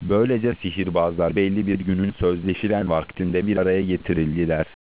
Böylece sihirbazlar belli bir günün sözleşilen vaktinde bir araya getirildiler.